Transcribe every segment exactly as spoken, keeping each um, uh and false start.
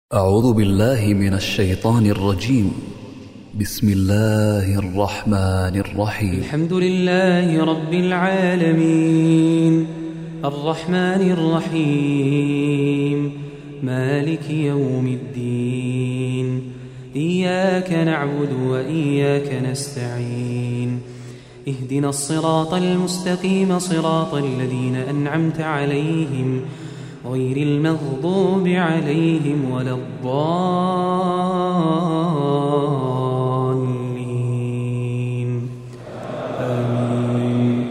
أعوذ بالله من الشيطان الرجيم. بسم الله الرحمن الرحيم. الحمد لله رب العالمين الرحمن الرحيم مالك يوم الدين. إياك نعبد وإياك نستعين. اهدنا الصراط المستقيم صراط الذين أنعمت عليهم غير المغضوب عليهم ولا الضالين. آمين.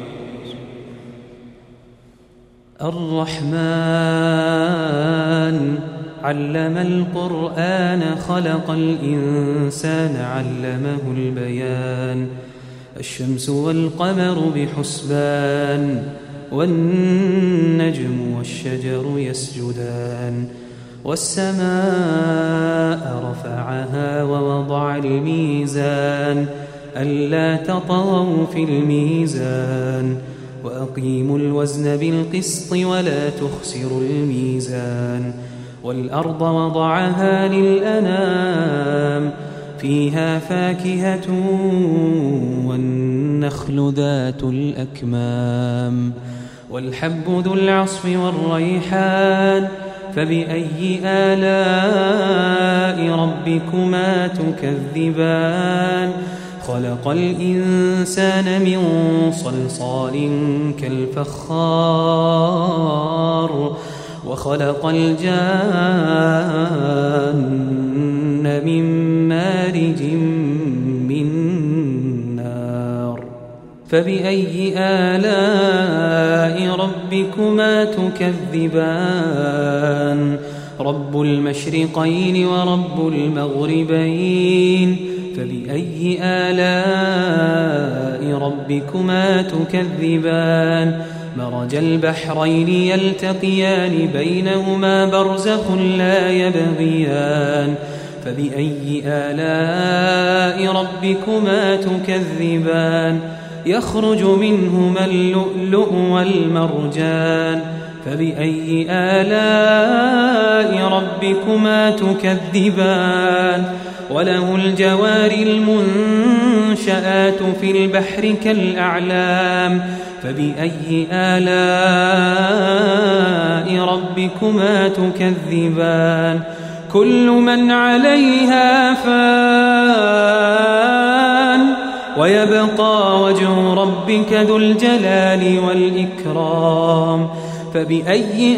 الرحمن علم القرآن خلق الإنسان علمه البيان. الشمس والقمر بحسبان والنجم والشجر يسجدان. والسماء رفعها ووضع الميزان ألا تطغوا في الميزان وأقيموا الوزن بالقسط ولا تخسروا الميزان. والأرض وضعها للأنام فيها فاكهة والنخل ذات الأكمام والحب ذو العصف والريحان. فبأي آلاء ربكما تكذبان. خلق الإنسان من صلصال كالفخار وخلق الجان من مارج من نار. فبأي آلاء ربكما تكذبان. رب المشرقين ورب المغربين. فبأي آلاء ربكما تكذبان. مرج البحرين يلتقيان بينهما برزخ لا يبغيان. فبأي آلاء ربكما تكذبان. يخرج منهما اللؤلؤ والمرجان. فبأي آلاء ربكما تكذبان. وله الجوار المنشآت في البحر كالأعلام. فبأي آلاء ربكما تكذبان. كل من عليها فان ويبقى وجه ربك ذو الجلال والإكرام. فبأي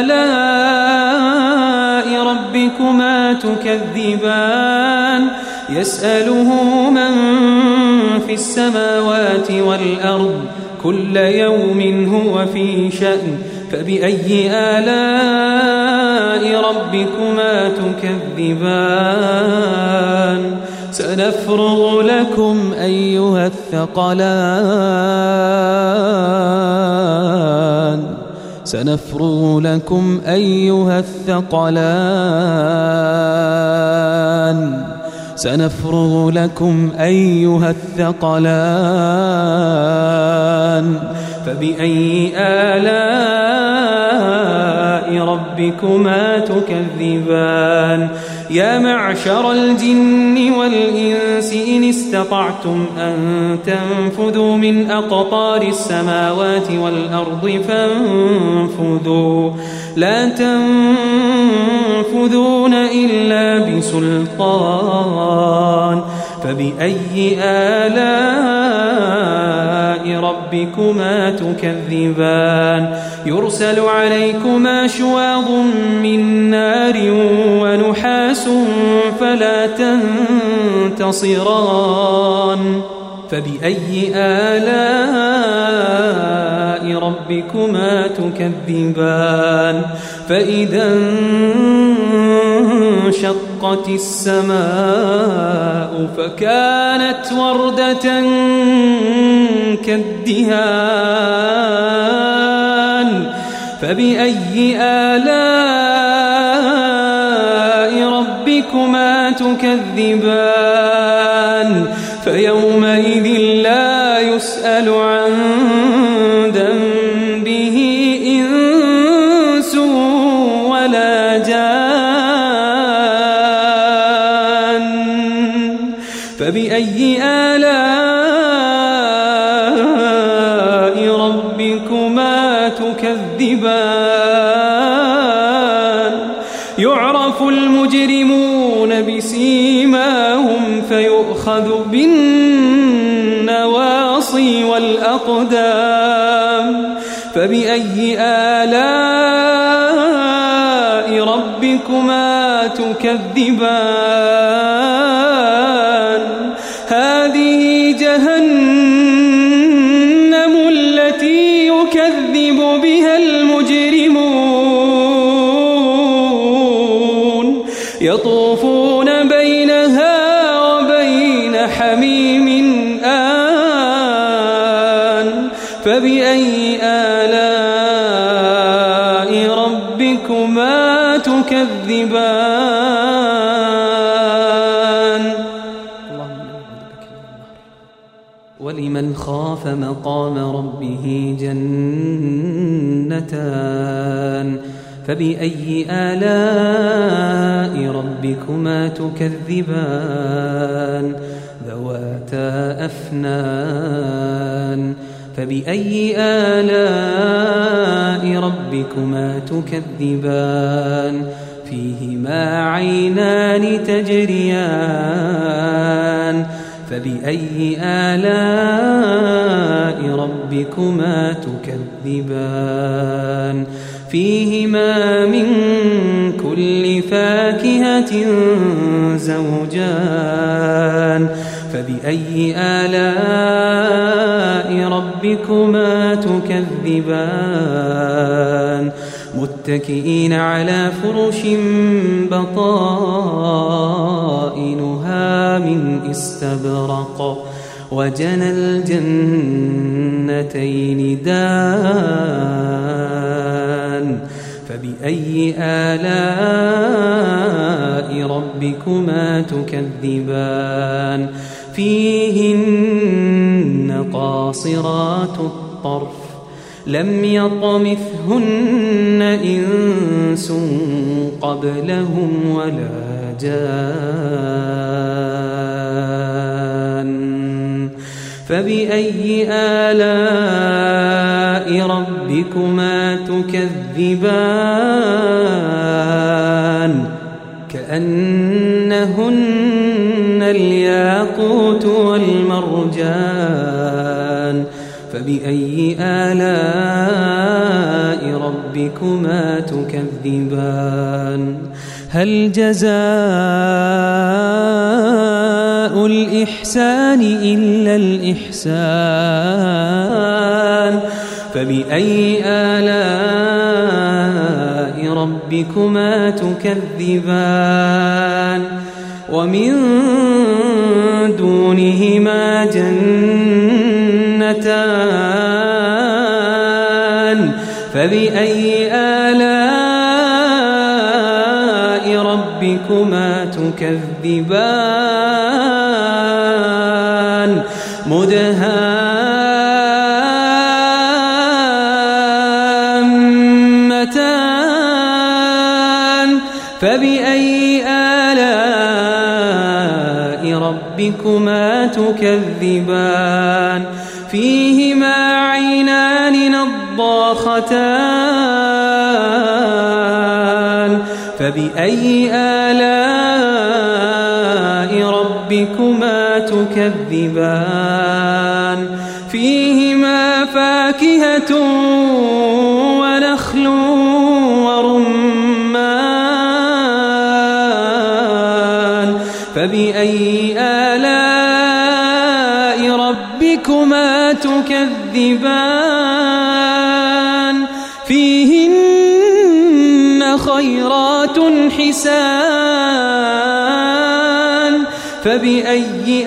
آلاء ربكما تكذبان. يسأله من في السماوات والأرض كل يوم هو في شأن. فبأي آلاء ربكما تكذبان. سنفرغ لكم أيها الثقلان سنفرغ لكم أيها الثقلان سنفرغ لكم أيها الثقلان. فبأي آلاء ربكما تكذبان. يا معشر الجن والإنس إن استطعتم أن تنفذوا من أقطار السماوات والأرض فانفذوا لا تنفذون إلا بسلطان. فبأي آلاء ربكما تكذبان. يرسل عليكما شواظ من نار ونحاس فلا تنتصران. فبأي آلاء ربكما تكذبان. فإذا انشقت السماء فكانت وردة كالدهان. فبأي آلاء ربكما تكذبان. فيومئذ لا يسأل عن ذنبه إنس ولا جان. فبأي آلاء ربكما تكذبان يعرف المجرمون بسيماهم فيؤخذ بالنواصي والأقدام فبأي آلاء ربكما تكذبان هذه جهنم التي يكذب بها المجرمون يطوفون بينها وبين حميم آن فبأي آلاء ربكما تكذبان ولمن خاف مقام ربه جنتان فبأي آلاء ربكما تكذبان ذواتا أفنان فبأي آلاء ربكما تكذبان فيهما عينان تجريان فبأي آلاء ربكما تكذبان فيهما من كل فاكهة زوجان فبأي آلاء ربكما تكذبان متكئين على فرش بطائنها من استبرق وجنى الجنتين دان فبأي آلاء ربكما تكذبان فيهن قاصرات الطرف لم يطمثهن إنس قبلهم ولا جان فبأي آلاء ربكما تكذبان كأنهن الياقوت والمرجان فبأي آلاء ربكما تكذبان هل جزاء الإحسان إلا الإحسان فبأي آلاء ربكما تكذبان ومن دونهما جنتان فبأي آلاء ربكما تكذبان مدهامتان فبأي آلاء ربكما تكذبان فيهما عينان نضاختان فبأي آلاء ربكما تكذبان فيهما فاكهة ونخل ورمان فبأي آلاء ربكما تكذبان فيهن خيرات حسان فبأي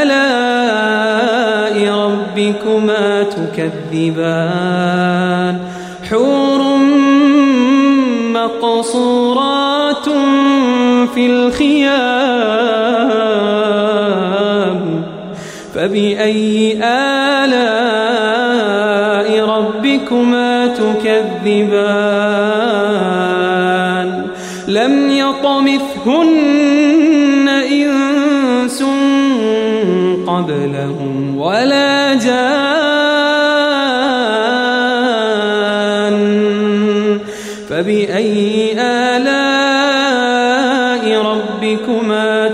آلاء ربكما تكذبان حور مقصورات في الخيام فبأي آلاء ربكما تكذبان لم يطمثهن إنس قبلهم ولا جان فبأي آلاء ربكما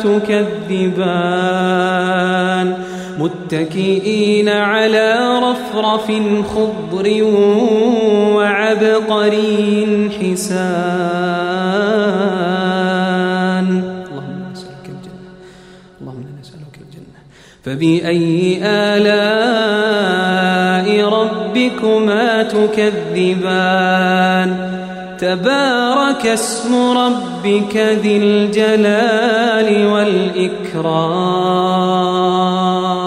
تكذبان متكئين على رفرف خضر وعبقري حسان اللهم نسألك الجنة اللهم نسألك الجنة فبأي آلاء ربكما تكذبان تبارك اسم ربك ذي الجلال والإكرام